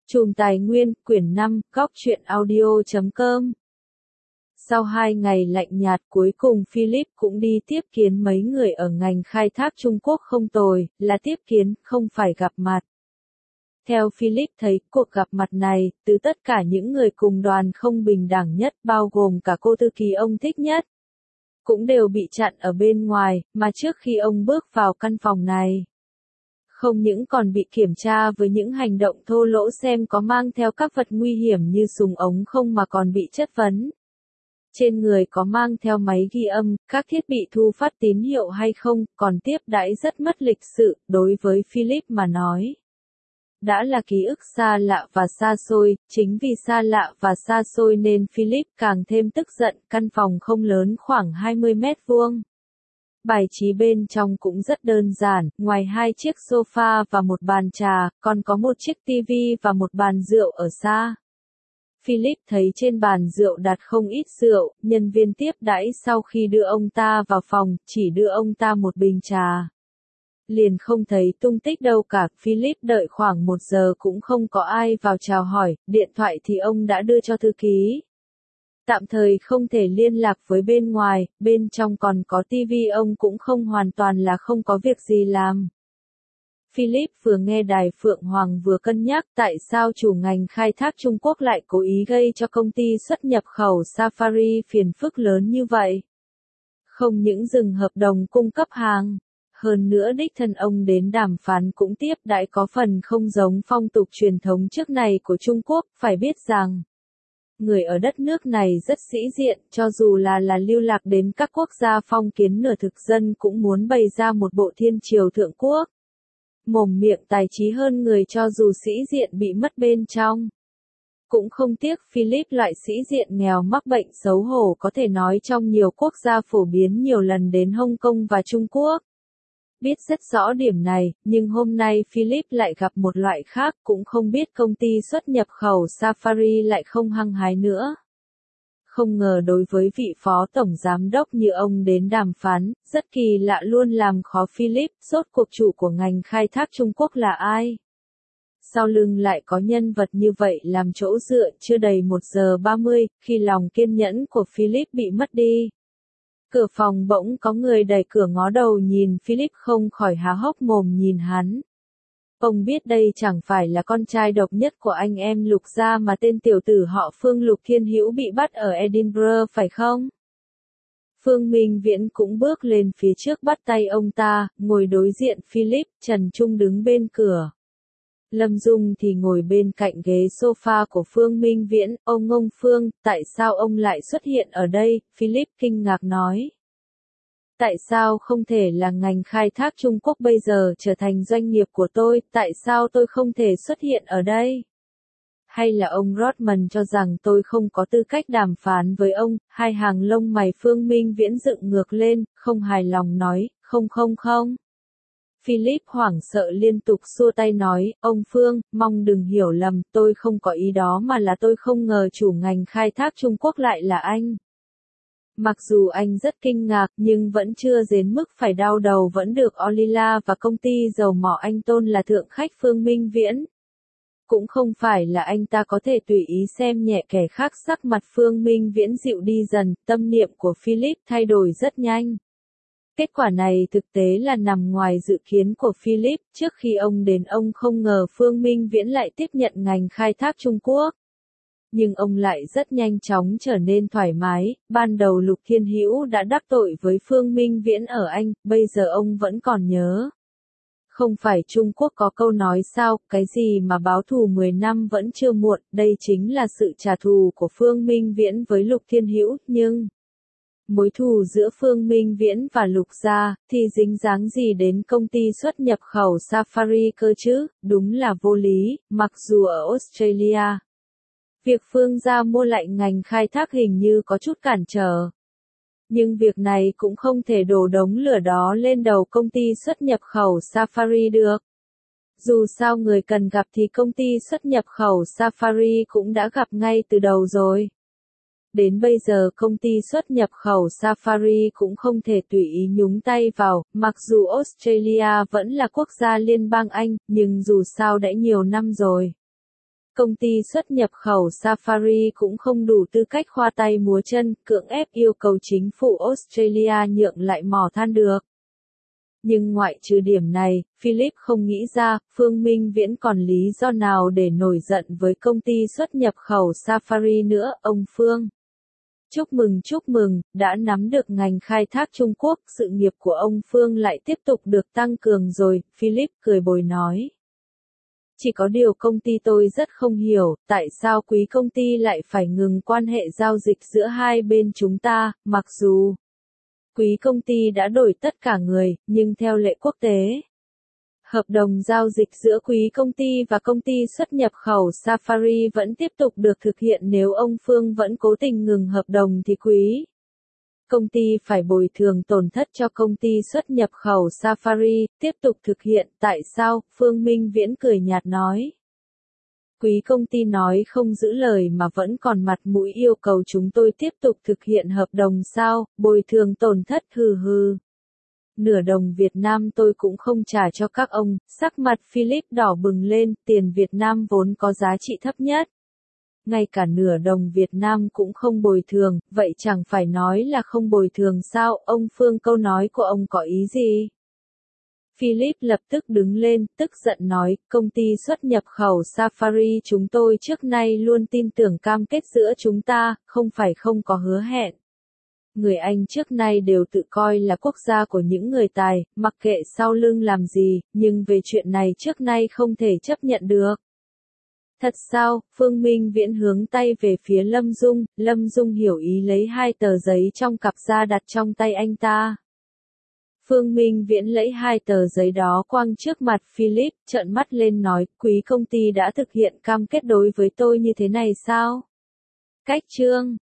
Chùm Tài Nguyên, quyển 5, góc truyện audio.com. Sau 2 ngày lạnh nhạt cuối cùng Philip cũng đi tiếp kiến mấy người ở ngành khai thác Trung Quốc không tồi, là tiếp kiến, không phải gặp mặt. Theo Philip thấy, cuộc gặp mặt này, từ tất cả những người cùng đoàn không bình đẳng nhất bao gồm cả cô thư ký ông thích nhất, cũng đều bị chặn ở bên ngoài, mà trước khi ông bước vào căn phòng này, không những còn bị kiểm tra với những hành động thô lỗ xem có mang theo các vật nguy hiểm như súng ống không mà còn bị chất vấn. Trên người có mang theo máy ghi âm, các thiết bị thu phát tín hiệu hay không, còn tiếp đãi rất mất lịch sự, đối với Philip mà nói. Đã là ký ức xa lạ và xa xôi, chính vì xa lạ và xa xôi nên Philip càng thêm tức giận, căn phòng không lớn khoảng 20 mét vuông. Bài trí bên trong cũng rất đơn giản, ngoài 2 chiếc sofa và một bàn trà, còn có một chiếc tivi và một bàn rượu ở xa. Philip thấy trên bàn rượu đặt không ít rượu, nhân viên tiếp đãi sau khi đưa ông ta vào phòng, chỉ đưa ông ta một bình trà. Liền không thấy tung tích đâu cả, Philip đợi khoảng 1 giờ cũng không có ai vào chào hỏi, điện thoại thì ông đã đưa cho thư ký. Tạm thời không thể liên lạc với bên ngoài, bên trong còn có tivi ông cũng không hoàn toàn là không có việc gì làm. Philip vừa nghe Đài Phượng Hoàng vừa cân nhắc tại sao chủ ngành khai thác Trung Quốc lại cố ý gây cho công ty xuất nhập khẩu Safari phiền phức lớn như vậy. Không những dừng hợp đồng cung cấp hàng, hơn nữa đích thân ông đến đàm phán cũng tiếp đãi có phần không giống phong tục truyền thống trước này của Trung Quốc, phải biết rằng người ở đất nước này rất sĩ diện, cho dù là lưu lạc đến các quốc gia phong kiến nửa thực dân cũng muốn bày ra một bộ thiên triều thượng quốc. Mồm miệng tài trí hơn người cho dù sĩ diện bị mất bên trong. Cũng không tiếc Philip loại sĩ diện nghèo mắc bệnh xấu hổ có thể nói trong nhiều quốc gia phổ biến nhiều lần đến Hong Kong và Trung Quốc. Biết rất rõ điểm này, nhưng hôm nay Philip lại gặp một loại khác, cũng không biết công ty xuất nhập khẩu Safari lại không hăng hái nữa. Không ngờ đối với vị phó tổng giám đốc như ông đến đàm phán, rất kỳ lạ luôn làm khó Philip, rốt cuộc chủ của ngành khai thác Trung Quốc là ai? Sau lưng lại có nhân vật như vậy làm chỗ dựa, chưa đầy 1 giờ 30, khi lòng kiên nhẫn của Philip bị mất đi. Cửa phòng bỗng có người đẩy cửa ngó đầu nhìn Philip không khỏi há hốc mồm nhìn hắn. Ông biết đây chẳng phải là con trai độc nhất của anh em Lục gia mà tên tiểu tử họ Phương Lục Thiên Hữu bị bắt ở Edinburgh phải không? Phương Minh Viễn cũng bước lên phía trước bắt tay ông ta, ngồi đối diện Philip, Trần Trung đứng bên cửa. Lâm Dung thì ngồi bên cạnh ghế sofa của Phương Minh Viễn, ông Phương, tại sao ông lại xuất hiện ở đây? Philip kinh ngạc nói. Tại sao không thể là ngành khai thác Trung Quốc bây giờ trở thành doanh nghiệp của tôi, tại sao tôi không thể xuất hiện ở đây? Hay là ông Rodman cho rằng tôi không có tư cách đàm phán với ông? Hai hàng lông mày Phương Minh Viễn dựng ngược lên, không hài lòng nói, không. Philip hoảng sợ liên tục xua tay nói, ông Phương, mong đừng hiểu lầm, tôi không có ý đó mà là tôi không ngờ chủ ngành khai thác Trung Quốc lại là anh. Mặc dù anh rất kinh ngạc nhưng vẫn chưa đến mức phải đau đầu vẫn được Olila và công ty dầu mỏ anh tôn là thượng khách Phương Minh Viễn. Cũng không phải là anh ta có thể tùy ý xem nhẹ kẻ khác, sắc mặt Phương Minh Viễn dịu đi dần, tâm niệm của Philip thay đổi rất nhanh. Kết quả này thực tế là nằm ngoài dự kiến của Philip, trước khi ông đến ông không ngờ Phương Minh Viễn lại tiếp nhận ngành khai thác Trung Quốc. Nhưng ông lại rất nhanh chóng trở nên thoải mái, ban đầu Lục Thiên Hữu đã đắc tội với Phương Minh Viễn ở Anh, bây giờ ông vẫn còn nhớ. Không phải Trung Quốc có câu nói sao, cái gì mà báo thù 10 năm vẫn chưa muộn, đây chính là sự trả thù của Phương Minh Viễn với Lục Thiên Hữu, nhưng mối thù giữa Phương Minh Viễn và Lục gia, thì dính dáng gì đến công ty xuất nhập khẩu Safari cơ chứ, đúng là vô lý, mặc dù ở Australia. Việc Phương gia mua lại ngành khai thác hình như có chút cản trở. Nhưng việc này cũng không thể đổ đống lửa đó lên đầu công ty xuất nhập khẩu Safari được. Dù sao người cần gặp thì công ty xuất nhập khẩu Safari cũng đã gặp ngay từ đầu rồi. Đến bây giờ công ty xuất nhập khẩu Safari cũng không thể tùy ý nhúng tay vào, mặc dù Australia vẫn là quốc gia liên bang Anh, nhưng dù sao đã nhiều năm rồi. công ty xuất nhập khẩu Safari cũng không đủ tư cách khoa tay múa chân, cưỡng ép yêu cầu chính phủ Australia nhượng lại mỏ than được. Nhưng ngoại trừ điểm này, Philip không nghĩ ra, Phương Minh Viễn còn lý do nào để nổi giận với công ty xuất nhập khẩu Safari nữa, ông Phương. Chúc mừng, đã nắm được ngành khai thác Trung Quốc, sự nghiệp của ông Phương lại tiếp tục được tăng cường rồi, Philip cười bồi nói. Chỉ có điều công ty tôi rất không hiểu, tại sao quý công ty lại phải ngừng quan hệ giao dịch giữa hai bên chúng ta, mặc dù quý công ty đã đổi tất cả người, nhưng theo lệ quốc tế. Hợp đồng giao dịch giữa quý công ty và công ty xuất nhập khẩu Safari vẫn tiếp tục được thực hiện, nếu ông Phương vẫn cố tình ngừng hợp đồng thì quý công ty phải bồi thường tổn thất cho công ty xuất nhập khẩu Safari, tiếp tục thực hiện, tại sao, Phương Minh Viễn cười nhạt nói. Quý công ty nói không giữ lời mà vẫn còn mặt mũi yêu cầu chúng tôi tiếp tục thực hiện hợp đồng sao, bồi thường tổn thất hừ hừ. Nửa đồng Việt Nam tôi cũng không trả cho các ông, sắc mặt Philip đỏ bừng lên, tiền Việt Nam vốn có giá trị thấp nhất. Ngay cả nửa đồng Việt Nam cũng không bồi thường, vậy chẳng phải nói là không bồi thường sao, ông Phương câu nói của ông có ý gì? Philip lập tức đứng lên, tức giận nói, công ty xuất nhập khẩu Safari chúng tôi trước nay luôn tin tưởng cam kết giữa chúng ta, không phải không có hứa hẹn. Người Anh trước nay đều tự coi là quốc gia của những người tài, mặc kệ sau lưng làm gì, nhưng về chuyện này trước nay không thể chấp nhận được. Thật sao, Phương Minh Viễn hướng tay về phía Lâm Dung hiểu ý lấy hai tờ giấy trong cặp ra đặt trong tay anh ta. Phương Minh Viễn lấy hai tờ giấy đó quăng trước mặt Philip, trợn mắt lên nói, quý công ty đã thực hiện cam kết đối với tôi như thế này sao? Cách chương